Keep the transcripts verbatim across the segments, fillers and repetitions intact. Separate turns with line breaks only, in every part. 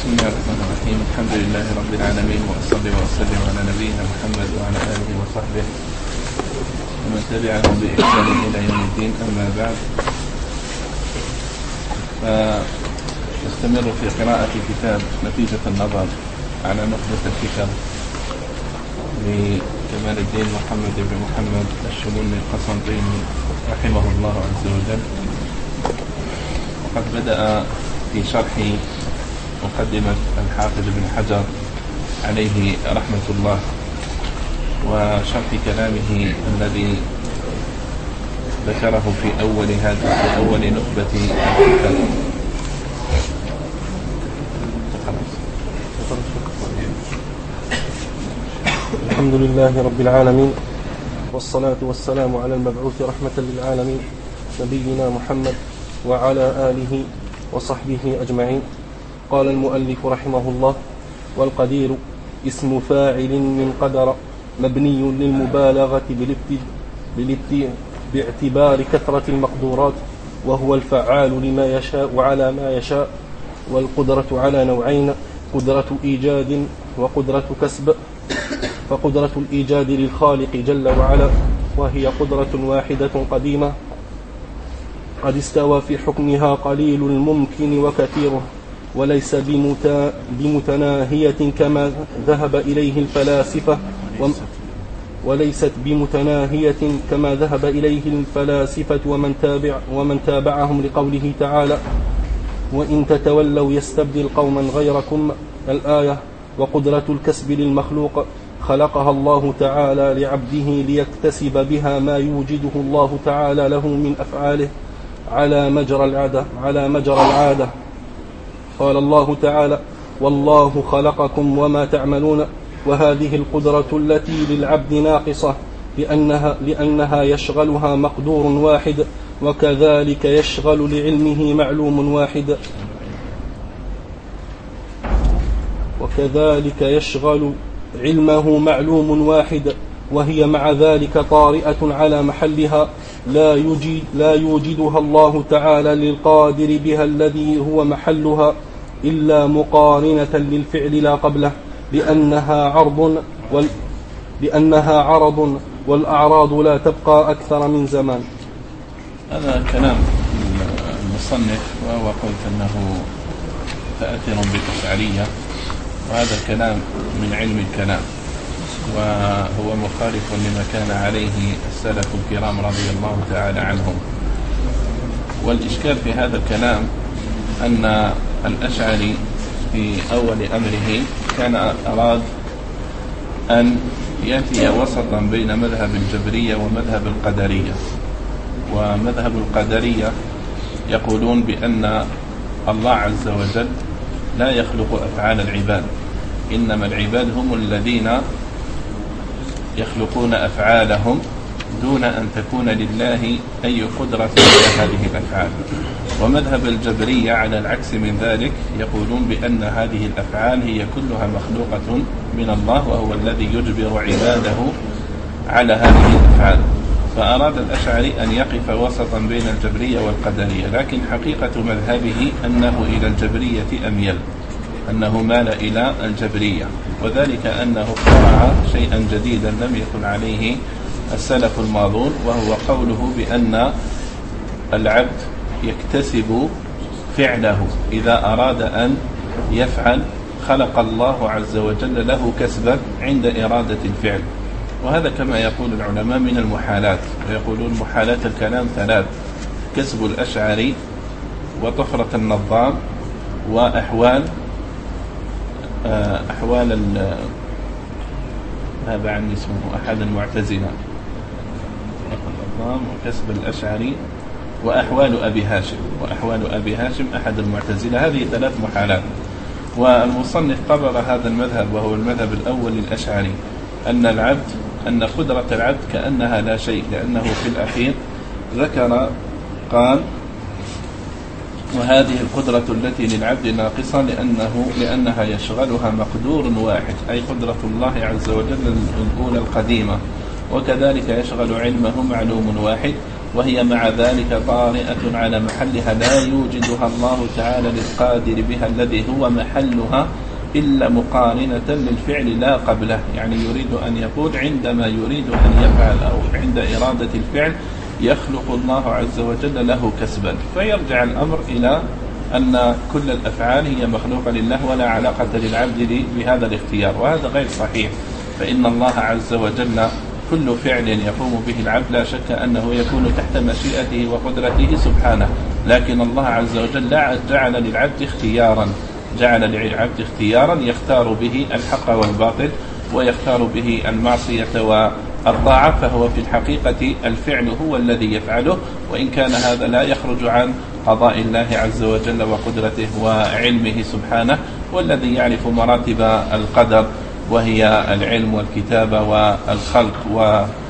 بسم الله الرحمن الرحيم. الحمد لله رب العالمين، وأصلي وأسلم على نبينا محمد وعلى آله وصحبه ومن تبعهم بإحسان إلى يوم الدين. أما بعد، فنستمر في قراءة كتاب نتيجة النظر على نخبة الفكر لكمال الدين محمد بن محمد الشموني القسنطيني رحمه الله عز وجل. وقد بدأ في شرح مقدمة الحافظ بن حجر عليه رحمة الله وشرح كلامه الذي ذكره في أول هذا في أول نخبة الكتاب.
الحمد لله رب العالمين، والصلاة والسلام على المبعوث رحمة للعالمين نبينا محمد وعلى آله وصحبه أجمعين. قال المؤلف رحمه الله: والقدير اسم فاعل من قدر مبني للمبالغة باعتبار كثرة المقدورات، وهو الفعال لما يشاء وعلى ما يشاء. والقدرة على نوعين: قدرة إيجاد وقدرة كسب. فقدرة الإيجاد للخالق جل وعلا، وهي قدرة واحدة قديمة قد استوى في حكمها قليل الممكن وكثيره، وليس بمتناهية كما ذهب إليه الفلاسفة وليست بمتناهية كما ذهب إليه الفلاسفة ومن تابع ومن تابعهم، لقوله تعالى: وإن تتولوا يستبدل قوما غيركم. الآية. وقدرة الكسب للمخلوق خلقها الله تعالى لعبده ليكتسب بها ما يوجده الله تعالى له من أفعاله على مجرى العادة على مجرى العادة قال الله تعالى: والله خلقكم وما تعملون. وهذه القدرة التي للعبد ناقصة لأنها, لأنها يشغلها مقدور واحد، وكذلك يشغل لعلمه معلوم واحد وكذلك يشغل علمه معلوم واحد وهي مع ذلك طارئة على محلها، لا يوجد لا يوجدها الله تعالى للقادر بها الذي هو محلها إلا مقارنة للفعل لا قبله، لأنها عرض وال لأنها عرض والأعراض لا تبقى أكثر من زمان.
هذا كلام المصنف، وهو قلت أنه تأثر بالأشعرية، وهذا الكلام من علم الكلام، وهو مخالف لما كان عليه السلف الكرام رضي الله تعالى عنهم. والإشكال في هذا الكلام أن الأشعري في أول أمره كان أراد أن يأتي وسطا بين مذهب الجبرية ومذهب القدرية. ومذهب القدرية يقولون بأن الله عز وجل لا يخلق أفعال العباد، إنما العباد هم الذين يخلقون أفعالهم دون أن تكون لله أي قدرة على هذه الأفعال. ومذهب الجبرية على العكس من ذلك، يقولون بأن هذه الأفعال هي كلها مخلوقة من الله، وهو الذي يجبر عباده على هذه الأفعال. فأراد الأشعري أن يقف وسطا بين الجبرية والقدرية، لكن حقيقة مذهبه أنه إلى الجبرية أميل، أنه مال إلى الجبرية، وذلك أنه اخترع شيئا جديدا لم يكن عليه السلف الماضون، وهو قوله بأن العبد يكتسب فعله إذا أراد أن يفعل، خلق الله عز وجل له كسبا عند إرادة الفعل. وهذا كما يقول العلماء من المحالات، ويقولون محالات الكلام ثلاث: كسب الأشعري، وطفرة النظام، وأحوال أحوال هذا عن اسمه أحد المعتزلة، النظام وكسب الأشعري وأحوال أبي هاشم وأحوال أبي هاشم أحد المعتزلة. هذه ثلاث محالات. والمصنف قرر هذا المذهب، وهو المذهب الأول للأشعري، أن العبد أن قدرة العبد كأنها لا شيء، لأنه في الأخير ذكر قال: وهذه القدرة التي للعبد ناقصة لأنه لأنها يشغلها مقدور واحد، أي قدرة الله عز وجل الأولى القديمة، وكذلك يشغل علمه معلوم واحد، وهي مع ذلك طارئة على محلها لا يوجدها الله تعالى للقادر بها الذي هو محلها إلا مقارنة للفعل لا قبله. يعني يريد أن يقول عندما يريد أن يفعل أو عند إرادة الفعل يخلق الله عز وجل له كسبا، فيرجع الأمر إلى أن كل الأفعال هي مخلوقة لله ولا علاقة للعبد بهذا الاختيار، وهذا غير صحيح. فإن الله عز وجل كل فعل يقوم به العبد لا شك أنه يكون تحت مشيئته وقدرته سبحانه، لكن الله عز وجل جعل للعبد اختيارا جعل للعبد اختيارا يختار به الحق والباطل ويختار به المعصية والطاعة، فهو في الحقيقة الفعل هو الذي يفعله، وإن كان هذا لا يخرج عن قضاء الله عز وجل وقدرته وعلمه سبحانه. والذي يعرف مراتب القدر وهي العلم والكتابة والخلق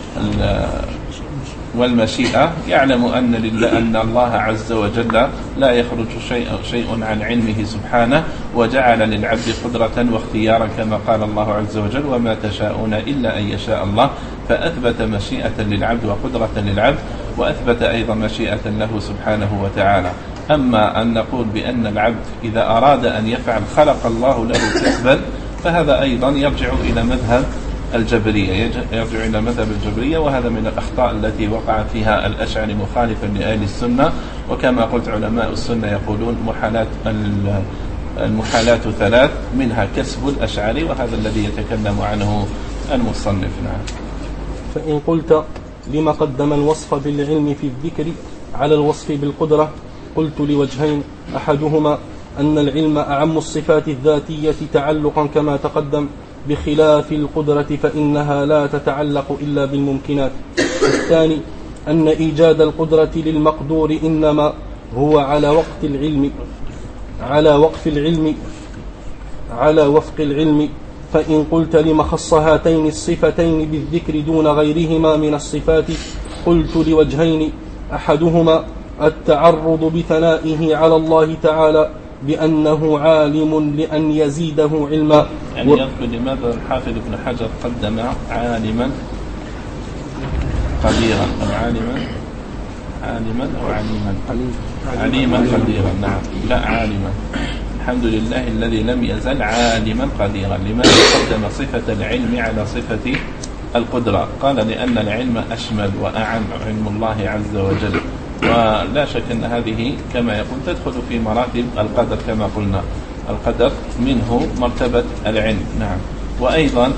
والمشيئة يعلم أن لله أن الله عز وجل لا يخرج شيء شيء عن علمه سبحانه، وجعل للعبد قدرة واختيارا كما قال الله عز وجل وما تشاءون إلا أن يشاء الله، فأثبت مشيئة للعبد وقدرة للعبد، وأثبت أيضا مشيئة له سبحانه وتعالى. أما أن نقول بأن العبد إذا أراد أن يفعل خلق الله له كسبا، فهذا أيضا يرجع إلى مذهب الجبرية يرجع إلى مذهب الجبرية وهذا من الأخطاء التي وقع فيها الأشعري مخالفا لأهل السنة. وكما قلت علماء السنة يقولون محالات المحالات ثلاث، منها كسب الأشعري، وهذا الذي يتكلم عنه المصنف. نعم.
فإن قلت لما قدم الوصف بالعلم في الذكر على الوصف بالقدرة، قلت لوجهين: أحدهما أن العلم أعم الصفات الذاتية تعلقا كما تقدم، بخلاف القدرة فإنها لا تتعلق إلا بالممكنات. الثاني أن إيجاد القدرة للمقدور إنما هو على وقت العلم على وقف العلم على وفق العلم. فإن قلت لما خص هاتين الصفتين بالذكر دون غيرهما من الصفات، قلت لوجهين: أحدهما التعرض بثنائه على الله تعالى بأنه عالم لأن يزيده علما.
يعني يذكر لماذا الحافظ ابن حجر قدم عالما قديرا أو عالما عالما أو عليما عليما قديرا؟ نعم، لا عالما. الحمد لله الذي لم يزل عالما قديرا. لماذا قدم صفة العلم على صفة القدرة؟ قال لأن العلم أشمل وأعم، علم الله عز وجل، ولا شك أن هذه كما يقول تدخل في مراتب القدر كما قلنا، القدر منه مرتبة العلم. نعم. وأيضا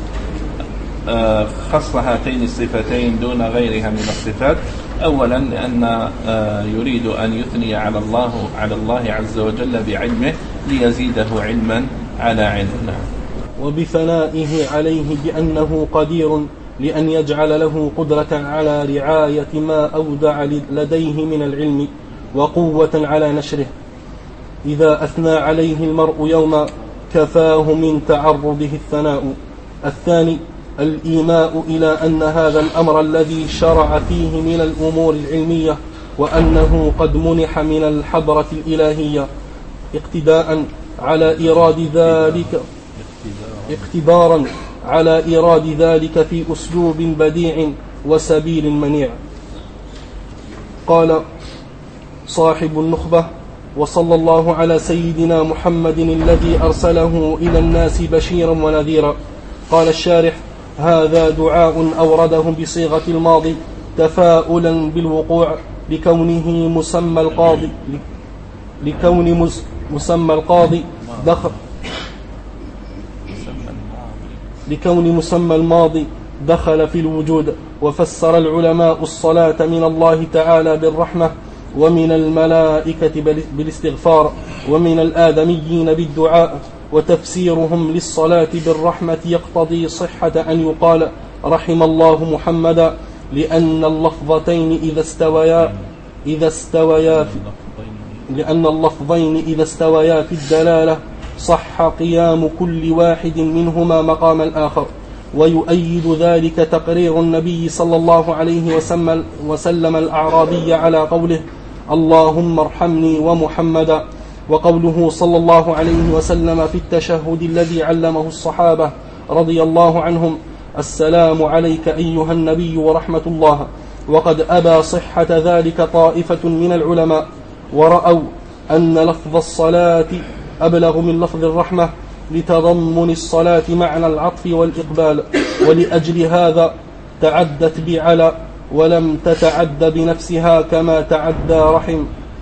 خص هاتين الصفتين دون غيرها من الصفات، أولا لأن يريد أن يثني على الله على الله عز وجل بعلمه ليزيده علما على علم. نعم.
وبثنائه عليه بأنه قدير لأن يجعل له قدرة على رعاية ما أودع لديه من العلم وقوة على نشره. إذا أثنى عليه المرء يوما كفاه من تعرضه الثناء. الثاني الإيماء إلى أن هذا الأمر الذي شرع فيه من الأمور العلمية وأنه قد منح من الحضرة الإلهية اقتداء على إيراد ذلك اقتبارا على إيراد ذلك في أسلوب بديع وسبيل منيع. قال صاحب النخبة: وصلى الله على سيدنا محمد الذي أرسله إلى الناس بشيرا ونذيرا. قال الشارح: هذا دعاء أورده بصيغة الماضي تفاؤلا بالوقوع لكونه مسمى القاضي لكون مسمى القاضي دخل لكون مسمى الماضي دخل في الوجود. وفسر العلماء الصلاة من الله تعالى بالرحمة، ومن الملائكة بالاستغفار، ومن الآدميين بالدعاء. وتفسيرهم للصلاة بالرحمة يقتضي صحة أن يقال رحم الله محمدا، لأن اللفظتين إذا استويا إذا استويا في لأن اللفظين إذا استويا في الدلالة صح قيام كل واحد منهما مقام الآخر. ويؤيد ذلك تقرير النبي صلى الله عليه وسلم الأعرابي على قوله: اللهم ارحمني ومحمدا، وقوله صلى الله عليه وسلم في التشهد الذي علمه الصحابة رضي الله عنهم: السلام عليك أيها النبي ورحمة الله. وقد أبى صحة ذلك طائفة من العلماء، ورأوا أن لفظ الصلاة أبلغ من لفظ الرحمة لتضمن الصلاة معنى العطف والإقبال، ولأجل هذا تعدت بعلى ولم تتعد بنفسها كما تعدى رحم.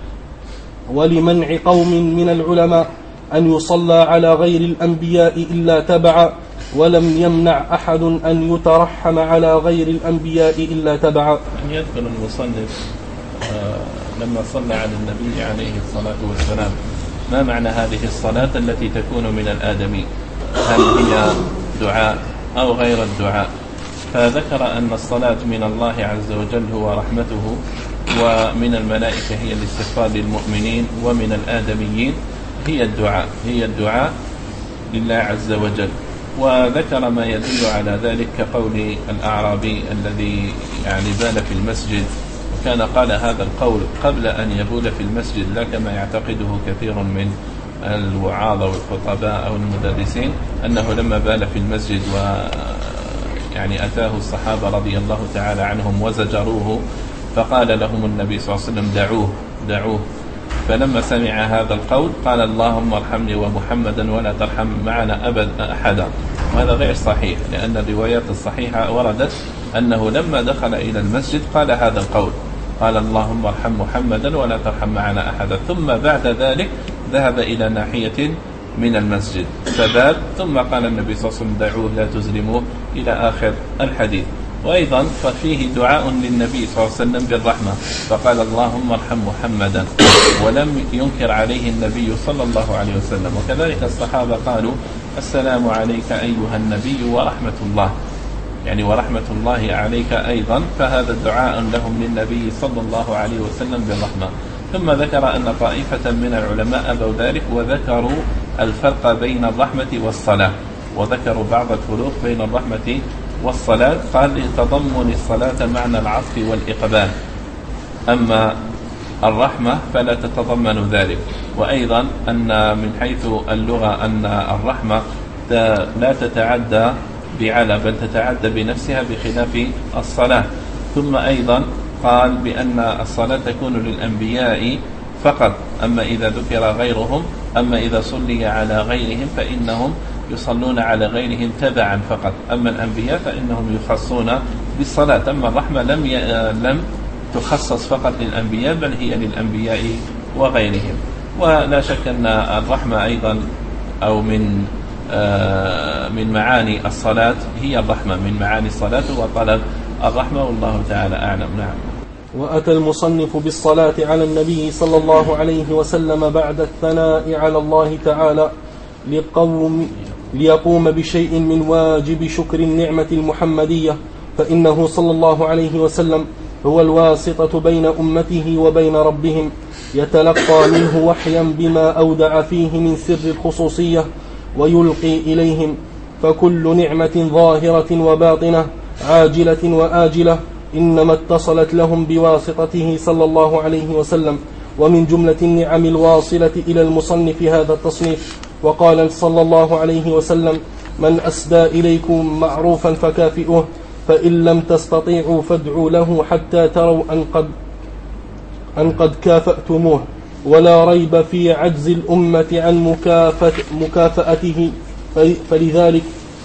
ولمنع قوم من العلماء أن يصلى على غير الأنبياء إلا تبعا، ولم يمنع أحد أن يترحم على غير الأنبياء إلا تبعا.
أن يذكر المصنف آه لما صلى على النبي عليه الصلاة والسلام ما معنى هذه الصلاة التي تكون من الآدمي؟ هل هي دعاء أو غير الدعاء؟ فذكر أن الصلاة من الله عز وجل هو رحمته، ومن الملائكة هي الاستغفار للمؤمنين، ومن الآدميين هي الدعاء هي الدعاء لله عز وجل. وذكر ما يدل على ذلك كقول الأعرابي الذي يعني بال في المسجد، وكان قال هذا القول قبل أن يبول في المسجد، لا كما يعتقده كثير من الوعاظ والخطباء أو المدرسين أنه لما بال في المسجد و يعني أتاه الصحابة رضي الله تعالى عنهم وزجروه، فقال لهم النبي صلى الله عليه وسلم دعوه دعوه فلما سمع هذا القول قال اللهم ارحمني ومحمدا ولا ترحم معنا أبد أحدا. وهذا غير صحيح، لأن الروايات الصحيحة وردت أنه لما دخل إلى المسجد قال هذا القول، قال اللهم ارحم محمدا ولا ترحم معنا أحدا، ثم بعد ذلك ذهب إلى ناحية من المسجد فبات، ثم قال النبي صلى الله عليه وسلم دعوه لا تزلموه إلى آخر الحديث. وأيضا ففيه دعاء للنبي صلى الله عليه وسلم بالرحمة، فقال اللهم ارحم محمدا، ولم ينكر عليه النبي صلى الله عليه وسلم. وكذلك الصحابة قالوا السلام عليك أيها النبي ورحمة الله، يعني ورحمة الله عليك أيضا، فهذا دعاء لهم للنبي صلى الله عليه وسلم بالرحمة. ثم ذكر أن طائفة من العلماء أبوا ذلك وذكروا الفرق بين الرحمة والصلاة، وذكروا بعض الفروق بين الرحمة والصلاة، قال لتضمن الصلاة معنى العطف والإقبال، أما الرحمة فلا تتضمن ذلك. وأيضا أن من حيث اللغة أن الرحمة لا تتعدى بعلى بل تتعدى بنفسها بخلاف الصلاة. ثم أيضا قال بأن الصلاة تكون للأنبياء فقط، أما إذا ذكر غيرهم أما إذا صلي على غيرهم فإنهم يصلون على غيرهم تبعا فقط، أما الأنبياء فإنهم يخصون بالصلاة. أما الرحمة لم ي... لم تخصص فقط للأنبياء بل هي للأنبياء وغيرهم. ولا شك أن الرحمة أيضا أو من آه من معاني الصلاة هي الرحمة، من معاني الصلاة وطلب الرحمة، والله تعالى أعلم. نعم.
وأتى المصنف بالصلاة على النبي صلى الله عليه وسلم بعد الثناء على الله تعالى لقوم ليقوم بشيء من واجب شكر النعمة المحمدية، فإنه صلى الله عليه وسلم هو الواسطة بين أمته وبين ربهم، يتلقى منه وحيا بما أودع فيه من سر الخصوصية ويلقي إليهم، فكل نعمة ظاهرة وباطنة عاجلة وآجلة إنما اتصلت لهم بواسطته صلى الله عليه وسلم. ومن جملة النعم الواصلة إلى المصنف هذا التصنيف. وقال صلى الله عليه وسلم من أسدى إليكم معروفا فكافئوه، فإن لم تستطيعوا فادعوا له حتى تروا أن قد, أن قد كافأتموه. ولا ريب في عجز الأمة عن مكافأته، فلذلك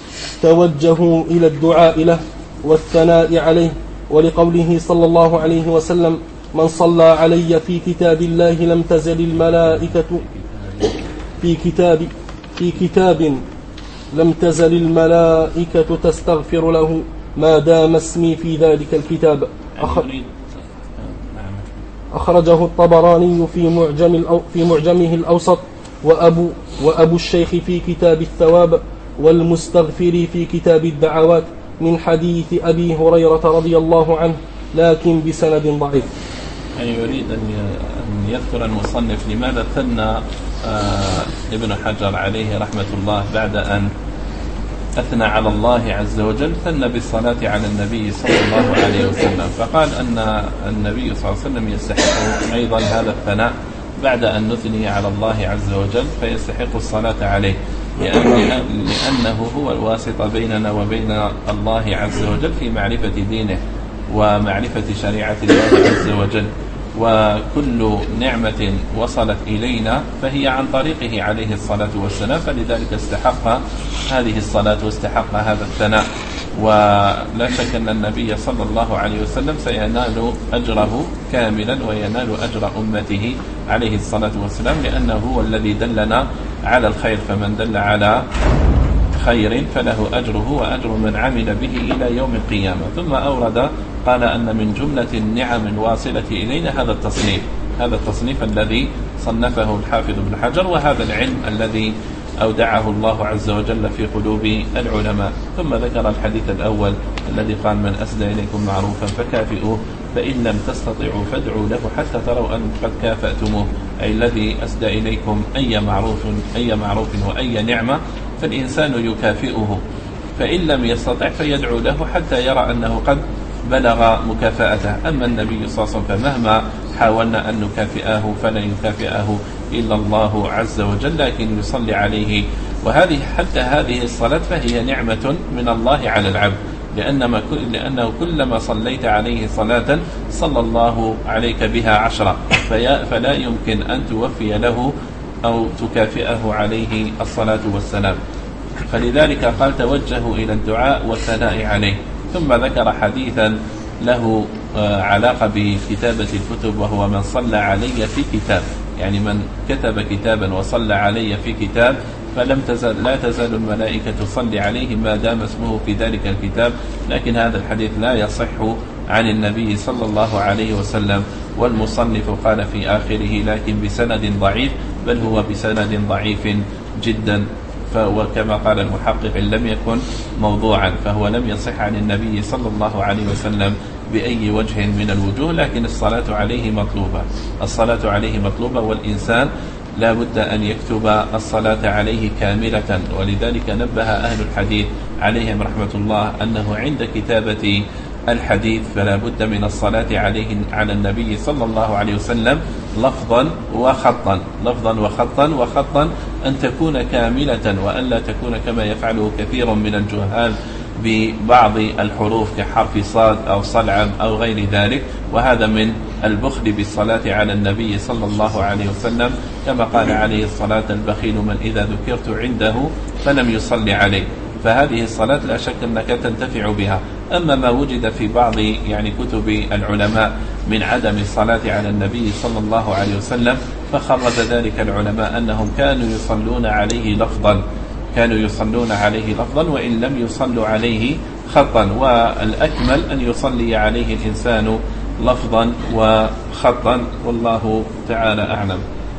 توجهوا إلى الدعاء له والثناء عليه، ولقوله صلى الله عليه وسلم من صلى علي في كتاب الله لم تزل الملائكة في كتاب في كتاب لم تزل الملائكة تستغفر له ما دام اسمي في ذلك الكتاب. أخرجه الطبراني في معجم في معجمه الأوسط، وأبو وأبو الشيخ في كتاب الثواب، والمستغفر في كتاب الدعوات من حديث أبي هريرة رضي الله عنه، لكن بسند ضعيف.
يعني يريد أن يذكر المصنف لماذا ثنى آه ابن حجر عليه رحمة الله بعد أن أثنى على الله عز وجل ثنى بالصلاة على النبي صلى الله عليه وسلم، فقال أن النبي صلى الله عليه وسلم يستحق أيضا هذا الثناء بعد أن نثني على الله عز وجل، فيستحق الصلاة عليه لأنه هو الواسطة بيننا وبين الله عز وجل في معرفة دينه. ومعرفة شريعة الله عز وجل. وكل نعمة وصلت إلينا فهي عن طريقه عليه الصلاة والسلام، فلذلك استحق هذه الصلاة واستحق هذا الثناء. ولا شك أن النبي صلى الله عليه وسلم سينال أجره كاملا وينال أجر أمته عليه الصلاة والسلام، لأنه هو الذي دلنا على الخير، فمن دل على خير فله أجره وأجر من عمل به إلى يوم القيامة. ثم أورد قال أن من جملة النعم الواصلة إلينا هذا التصنيف هذا التصنيف الذي صنفه الحافظ ابن حجر، وهذا العلم الذي أودعه الله عز وجل في قلوب العلماء. ثم ذكر الحديث الأول الذي قال من أسدى إليكم معروفا فكافئوه، فإن لم تستطيعوا فادعوا له حتى تروا أن قد كافأتموه، أي الذي أسدى إليكم أي معروف أي معروف وأي نعمة فالإنسان يكافئه، فإن لم يستطع فيدعو له حتى يرى أنه قد بلغ مكافأته. أما النبي صلى الله عليه وسلم فمهما حاولنا أن نكافئه فلن يكافئه إلا الله عز وجل، لكن يصلي عليه. وهذه حتى هذه الصلاة فهي نعمة من الله على العبد، لأنما لأنه كلما صليت عليه صلاة صلى الله عليك بها عشرة، فلا يمكن أن توفي له أو تكافئه عليه الصلاة والسلام. فلذلك قال توجهوا إلى الدعاء والثناء عليه. ثم ذكر حديثا له علاقة بكتابة الكتب، وهو من صلى علي في كتاب، يعني من كتب كتابا وصلى علي في كتاب فلم تزل لا تزال الملائكة تصلي عليه ما دام اسمه في ذلك الكتاب. لكن هذا الحديث لا يصح عن النبي صلى الله عليه وسلم، والمصنف قال في آخره لكن بسند ضعيف، بل هو بسند ضعيف جدا. وكما قال المحقق إن لم يكن موضوعا فهو لم يصح عن النبي صلى الله عليه وسلم بأي وجه من الوجوه. لكن الصلاة عليه مطلوبة الصلاة عليه مطلوبة والإنسان لا بد أن يكتب الصلاة عليه كاملة. ولذلك نبه أهل الحديث عليهم رحمة الله أنه عند كتابة الحديث فلا بد من الصلاة عليه على النبي صلى الله عليه وسلم لفظا وخطا لفظا وخطا وخطا أن تكون كاملة، وألا تكون كما يفعله كثير من الجهال ببعض الحروف كحرف صاد أو صلعم أو غير ذلك. وهذا من البخل بالصلاة على النبي صلى الله عليه وسلم، كما قال عليه الصلاة البخيل من إذا ذكرت عنده فلم يصلي عليه. فهذه الصلاة لا شك أنك تنتفع بها. أما ما وجد في بعض يعني كتب العلماء من عدم الصلاة على النبي صلى الله عليه وسلم، فخرج ذلك العلماء أنهم كانوا يصلون عليه لفظا كانوا يصلون عليه لفظا وإن لم يصلوا عليه خطا، والأكمل أن يصلي عليه الإنسان لفظا وخطا، والله تعالى أعلم.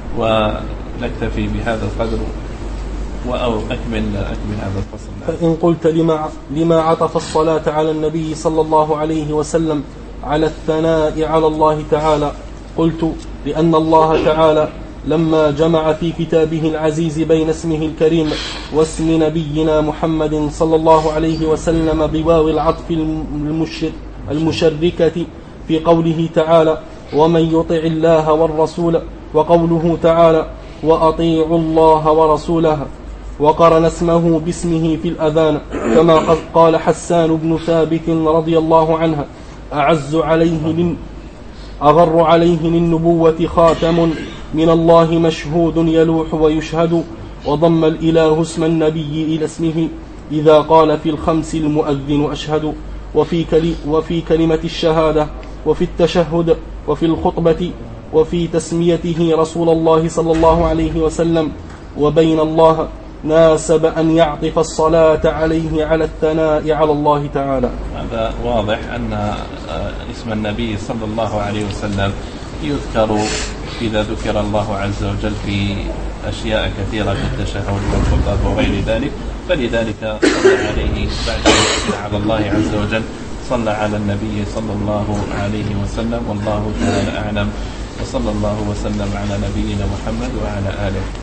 ونكتفي بهذا القدر أو أكمل أكمل هذا الفصل.
فإن قلت لما لما عطف الصلاة على النبي صلى الله عليه وسلم على الثناء على الله تعالى، قلت لأن الله تعالى لما جمع في كتابه العزيز بين اسمه الكريم واسم نبينا محمد صلى الله عليه وسلم بواو العطف المشركة في قوله تعالى ومن يطع الله والرسول، وقوله تعالى وأطيعوا الله ورسوله، وقرن اسمه باسمه في الأذان، كما قال حسان بن ثابت رضي الله عنه أعز عليه لن أغر عليه للنبوة خاتم من الله مشهود يلوح ويشهد، وضم الإله اسم النبي إلى اسمه إذا قال في الخمس المؤذن أشهد، وفي, كلي وفي كلمة الشهادة وفي التشهد وفي الخطبة وفي تسميته رسول الله صلى الله عليه وسلم. وبين الله ناسب أن يعطف الصلاة عليه على الثناء على الله تعالى.
هذا واضح أن اسم النبي صلى الله عليه وسلم يذكر إذا ذكر الله عز وجل في أشياء كثيرة في التشهد والخطب وغير ذلك، فلذلك صلى عليه بعد على الله عز وجل صلى على النبي صلى الله عليه وسلم. والله تعالى أعلم، وصلى الله وسلم على نبينا محمد وعلى آله.